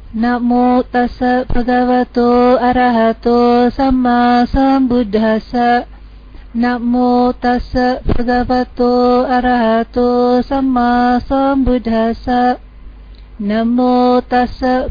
Namo tassa bhagavato arahato samma sambuddhassa. Namo tassa bhagavato arahato samma sambuddhassa. Namo tassa